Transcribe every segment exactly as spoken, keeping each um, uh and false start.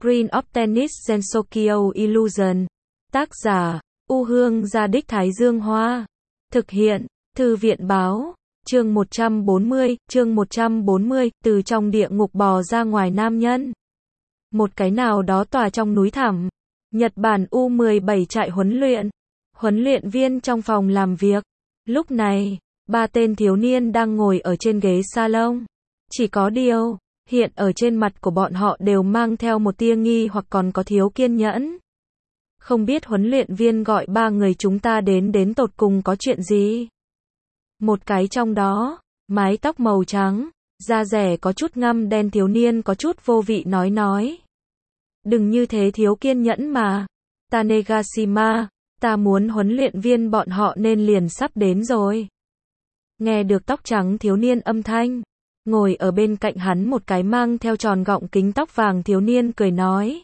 Green of Tennis Gensokyo Illusion. Tác giả, U Hương Gia Đích Thái Dương Hoa. Thực hiện, Thư viện Báo. Chương một trăm bốn mươi, chương một trăm bốn mươi, từ trong địa ngục bò ra ngoài nam nhân. Một cái nào đó tòa trong núi thẳm. Nhật Bản U mười bảy trại huấn luyện. Huấn luyện viên trong phòng làm việc. Lúc này, ba tên thiếu niên đang ngồi ở trên ghế salon. Chỉ có điều, hiện ở trên mặt của bọn họ đều mang theo một tia nghi hoặc còn có thiếu kiên nhẫn. Không biết huấn luyện viên gọi ba người chúng ta đến đến tột cùng có chuyện gì? Một cái trong đó, mái tóc màu trắng, da rẻ có chút ngăm đen thiếu niên có chút vô vị nói nói. Đừng như thế thiếu kiên nhẫn mà. Tanegashima, ta muốn huấn luyện viên bọn họ nên liền sắp đến rồi. Nghe được tóc trắng thiếu niên âm thanh, ngồi ở bên cạnh hắn một cái mang theo tròn gọng kính tóc vàng thiếu niên cười nói.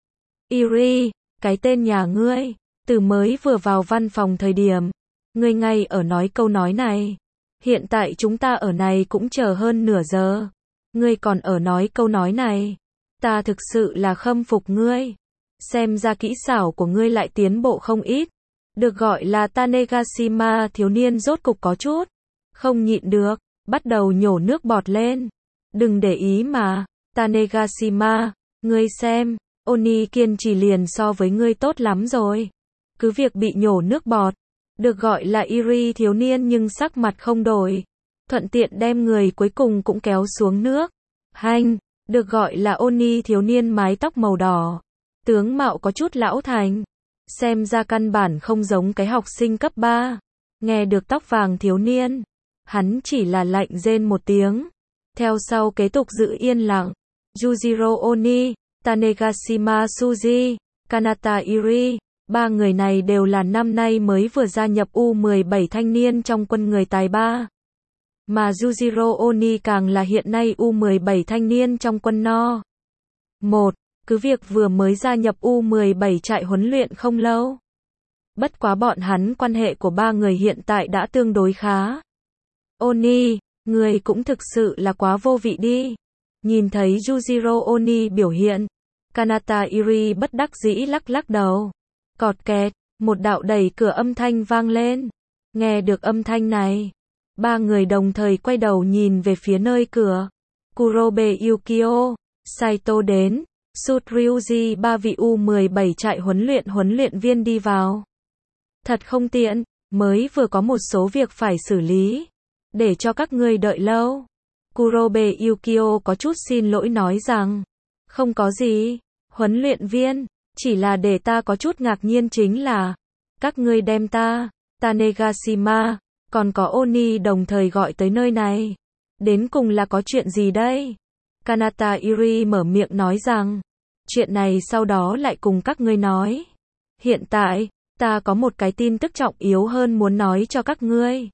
Iri, cái tên nhà ngươi, từ mới vừa vào văn phòng thời điểm, ngươi ngay ở nói câu nói này. Hiện tại chúng ta ở này cũng chờ hơn nửa giờ. Ngươi còn ở nói câu nói này. Ta thực sự là khâm phục ngươi. Xem ra kỹ xảo của ngươi lại tiến bộ không ít. Được gọi là Tanegashima thiếu niên rốt cục có chút. Không nhịn được, bắt đầu nhổ nước bọt lên. Đừng để ý mà, Tanegashima, ngươi xem, Oni kiên trì liền so với ngươi tốt lắm rồi. Cứ việc bị nhổ nước bọt. Được gọi là Iri thiếu niên nhưng sắc mặt không đổi. Thuận tiện đem người cuối cùng cũng kéo xuống nước. Hanh, được gọi là Oni thiếu niên mái tóc màu đỏ. Tướng mạo có chút lão thành. Xem ra căn bản không giống cái học sinh cấp ba. Nghe được tóc vàng thiếu niên. Hắn chỉ là lạnh rên một tiếng. Theo sau kế tục giữ yên lặng. Yujiro Oni, Tanegashima Suji, Kanata Iri. Ba người này đều là năm nay mới vừa gia nhập U mười bảy thanh niên trong quân người tài ba. Mà Yujiro Oni càng là hiện nay U mười bảy thanh niên trong quân no. Một, cứ việc vừa mới gia nhập U mười bảy trại huấn luyện không lâu. Bất quá bọn hắn quan hệ của ba người hiện tại đã tương đối khá. Oni, người cũng thực sự là quá vô vị đi. Nhìn thấy Yujiro Oni biểu hiện, Kanata Iri bất đắc dĩ lắc lắc đầu. Cọt kẹt, một đạo đẩy cửa âm thanh vang lên. Nghe được âm thanh này, ba người đồng thời quay đầu nhìn về phía nơi cửa. Kurobe Yukio, Saito đến, Sutryuji ba vị U mười bảy trại huấn luyện huấn luyện viên đi vào. Thật không tiện, mới vừa có một số việc phải xử lý. Để cho các ngươi đợi lâu. Kurobe Yukio có chút xin lỗi nói rằng. Không có gì, huấn luyện viên. Chỉ là để ta có chút ngạc nhiên chính là, các ngươi đem ta, Tanegashima, còn có Oni đồng thời gọi tới nơi này. Đến cùng là có chuyện gì đây? Kanata Iri mở miệng nói rằng, chuyện này sau đó lại cùng các ngươi nói. Hiện tại, ta có một cái tin tức trọng yếu hơn muốn nói cho các ngươi.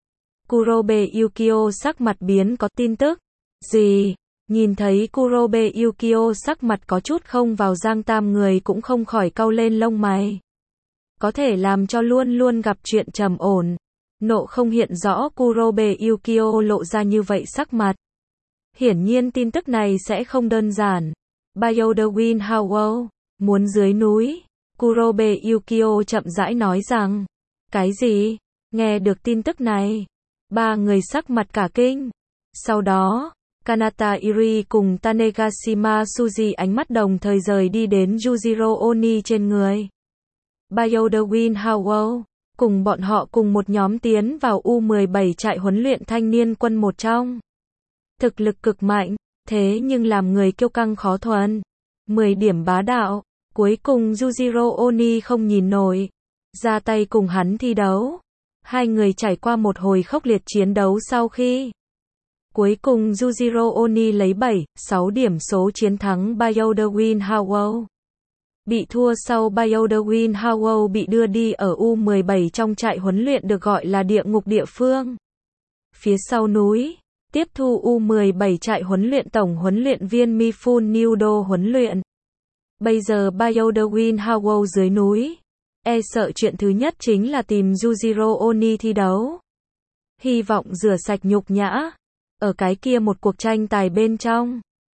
Kurobe Yukio sắc mặt biến có tin tức. Gì? Nhìn thấy Kurobe Yukio sắc mặt có chút không vào Giang Tam người cũng không khỏi cau lên lông mày. Có thể làm cho luôn luôn gặp chuyện trầm ổn. Nộ không hiện rõ Kurobe Yukio lộ ra như vậy sắc mặt. Hiển nhiên tin tức này sẽ không đơn giản. Bioderwin Howell, muốn dưới núi. Kurobe Yukio chậm rãi nói rằng. Cái gì? Nghe được tin tức này. Ba người sắc mặt cả kinh. Sau đó, Kanata Iri cùng Tanegashima Suji ánh mắt đồng thời rời đi đến Yujiro Oni trên người. Bioderwin Howell, cùng bọn họ cùng một nhóm tiến vào U mười bảy trại huấn luyện thanh niên quân một trong. Thực lực cực mạnh, thế nhưng làm người kiêu căng khó thuần. mười điểm bá đạo, cuối cùng Yujiro Oni không nhìn nổi. Ra tay cùng hắn thi đấu. Hai người trải qua một hồi khốc liệt chiến đấu sau khi. Cuối cùng Yujiro Oni lấy bảy, sáu điểm số chiến thắng Bioderwin Howell. Bị thua sau Bioderwin Howell bị đưa đi ở U mười bảy trong trại huấn luyện được gọi là địa ngục địa phương. Phía sau núi, tiếp thu U mười bảy trại huấn luyện tổng huấn luyện viên Mifune Nudo huấn luyện. Bây giờ Bioderwin Howell dưới núi. E sợ chuyện thứ nhất chính là tìm Yujiro Oni thi đấu. Hy vọng rửa sạch nhục nhã. Ở cái kia một cuộc tranh tài bên trong.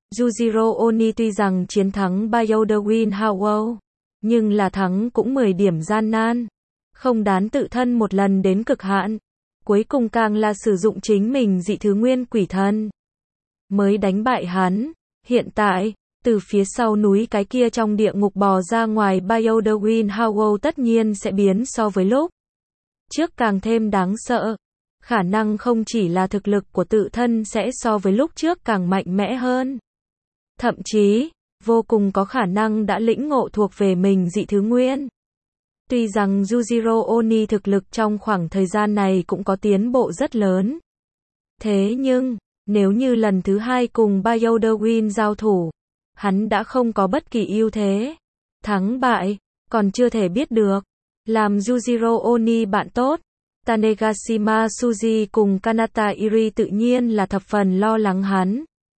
Yujiro Oni tuy rằng chiến thắng Bioderwin Howell, nhưng là thắng cũng mười điểm gian nan, không đán tự thân một lần đến cực hạn. Cuối cùng càng là sử dụng chính mình dị thứ nguyên quỷ thân mới đánh bại hắn. Hiện tại, từ phía sau núi cái kia trong địa ngục bò ra ngoài Bioderwin Howell tất nhiên sẽ biến so với lúc trước càng thêm đáng sợ. Khả năng không chỉ là thực lực của tự thân sẽ so với lúc trước càng mạnh mẽ hơn. Thậm chí, vô cùng có khả năng đã lĩnh ngộ thuộc về mình dị thứ nguyên. Tuy rằng Yujiro Oni thực lực trong khoảng thời gian này cũng có tiến bộ rất lớn. Thế nhưng, nếu như lần thứ hai cùng Bioderwin giao thủ, hắn đã không có bất kỳ ưu thế. Thắng bại, còn chưa thể biết được. Làm Yujiro Oni bạn tốt, Tanegashima Tsuji cùng Kanata Iri tự nhiên là thập phần lo lắng hắn.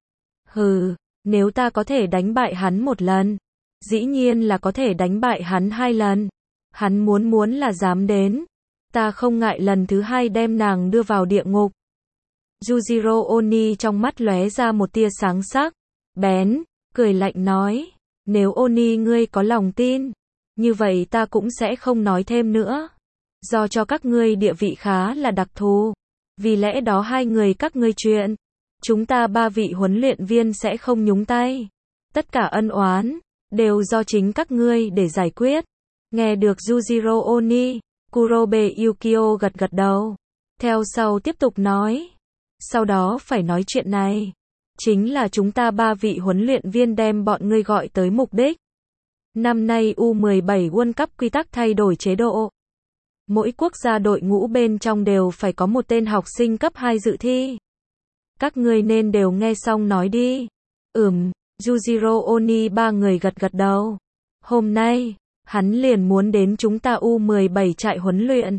Hừ, nếu ta có thể đánh bại hắn một lần, dĩ nhiên là có thể đánh bại hắn hai lần. Hắn muốn muốn là dám đến, ta không ngại lần thứ hai đem nàng đưa vào địa ngục. Yujiro Oni trong mắt lóe ra một tia sáng sắc, bén, cười lạnh nói, nếu Oni ngươi có lòng tin, như vậy ta cũng sẽ không nói thêm nữa. Do cho các ngươi địa vị khá là đặc thù, vì lẽ đó hai người các ngươi chuyện, chúng ta ba vị huấn luyện viên sẽ không nhúng tay. Tất cả ân oán, đều do chính các ngươi để giải quyết. Nghe được Yujiro Oni, Kurobe Yukio gật gật đầu. Theo sau tiếp tục nói. Sau đó phải nói chuyện này. Chính là chúng ta ba vị huấn luyện viên đem bọn ngươi gọi tới mục đích. Năm nay U mười bảy World Cup quy tắc thay đổi chế độ. Mỗi quốc gia đội ngũ bên trong đều phải có một tên học sinh cấp hai dự thi. Các ngươi nên đều nghe xong nói đi. Ừm, Yujiro Oni ba người gật gật đầu. Hôm nay, hắn liền muốn đến chúng ta U mười bảy trại huấn luyện.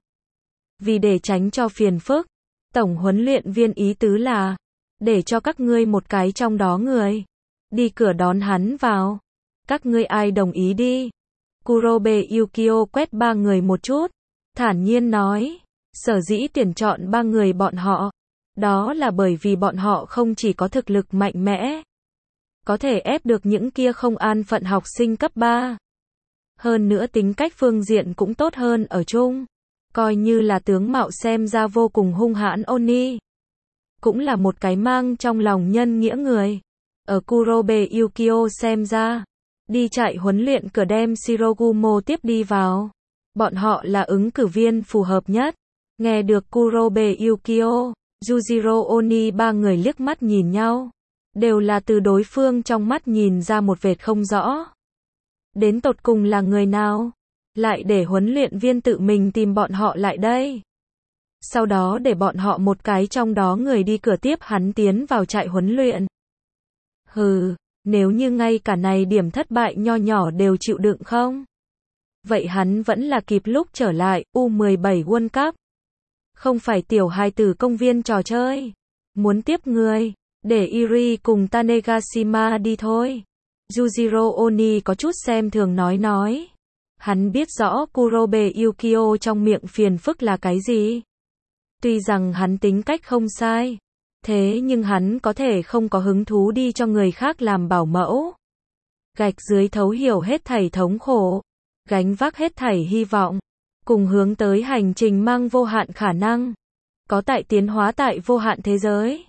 Vì để tránh cho phiền phức, tổng huấn luyện viên ý tứ là, để cho các ngươi một cái trong đó người, đi cửa đón hắn vào. Các ngươi ai đồng ý đi? Kurobe Yukio quét ba người một chút, thản nhiên nói, sở dĩ tuyển chọn ba người bọn họ, đó là bởi vì bọn họ không chỉ có thực lực mạnh mẽ, có thể ép được những kia không an phận học sinh cấp ba. Hơn nữa tính cách phương diện cũng tốt hơn ở chung. Coi như là tướng mạo xem ra vô cùng hung hãn Oni, cũng là một cái mang trong lòng nhân nghĩa người. Ở Kurobe Yukio xem ra, đi chạy huấn luyện cửa đem Shirogumo tiếp đi vào. Bọn họ là ứng cử viên phù hợp nhất. Nghe được Kurobe Yukio, Yujiro Oni ba người liếc mắt nhìn nhau. Đều là từ đối phương trong mắt nhìn ra một vệt không rõ. Đến tột cùng là người nào? Lại để huấn luyện viên tự mình tìm bọn họ lại đây. Sau đó để bọn họ một cái trong đó người đi cửa tiếp hắn tiến vào trại huấn luyện. Hừ, nếu như ngay cả này điểm thất bại nho nhỏ đều chịu đựng không? Vậy hắn vẫn là kịp lúc trở lại, U mười bảy World Cup. Không phải tiểu hài tử công viên trò chơi. Muốn tiếp người, để Iri cùng Tanegashima đi thôi. Yujiro Oni có chút xem thường nói nói. Hắn biết rõ Kurobe Yukio trong miệng phiền phức là cái gì. Tuy rằng hắn tính cách không sai, thế nhưng hắn có thể không có hứng thú đi cho người khác làm bảo mẫu. Gạch dưới thấu hiểu hết thảy thống khổ, gánh vác hết thảy hy vọng, cùng hướng tới hành trình mang vô hạn khả năng, có tại tiến hóa tại vô hạn thế giới.